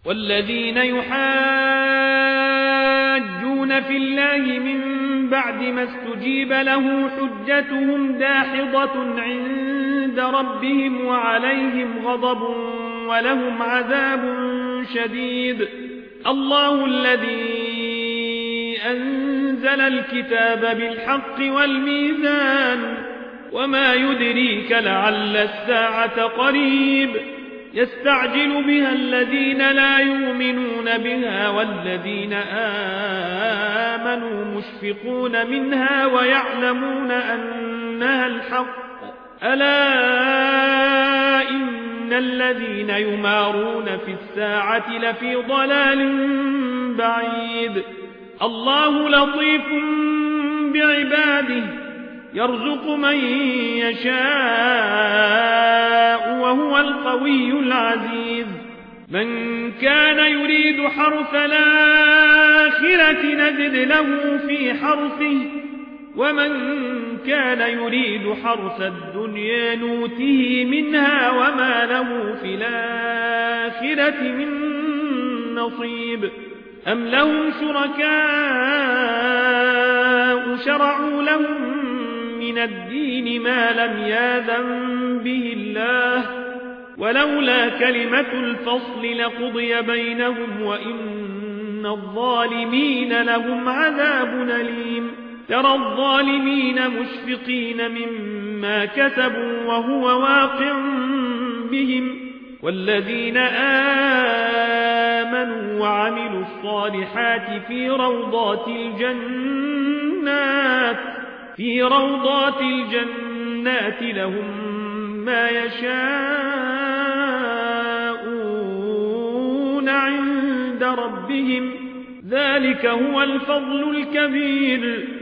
والذين يحاجون في الله من بعد ما استجيب له حجتهم داحضة عند ربهم وعليهم غضب ولهم عذاب شديد. الله الذي أنزل الكتاب بالحق والميزان وما يدريك لعل الساعة قريب يستعجل بها الذين لا يؤمنون بها والذين آمنوا مشفقون منها ويعلمون أنها الحق ألا إن الذين يمارون في الساعة لفي ضلال بعيد. الله لطيف بعباده يرزق من يشاء وهو القوي العزيز. من كان يريد حرث الآخرة نزد له في حرثه ومن كان يريد حرث الدنيا نوته منها وما له في الآخرة من نصيب. أم لهم شركاء شرعوا لهم من الدين ما لم يأذن به الله ولولا كلمة الفصل لقضي بينهم وإن الظالمين لهم عذاب أليم. ترى الظالمين مشفقين مما كسبوا وهو واقع بهم والذين آمنوا وعملوا الصالحات في روضات الجنات لهم ما يشاءون عند ربهم ذلك هو الفضل الكبير.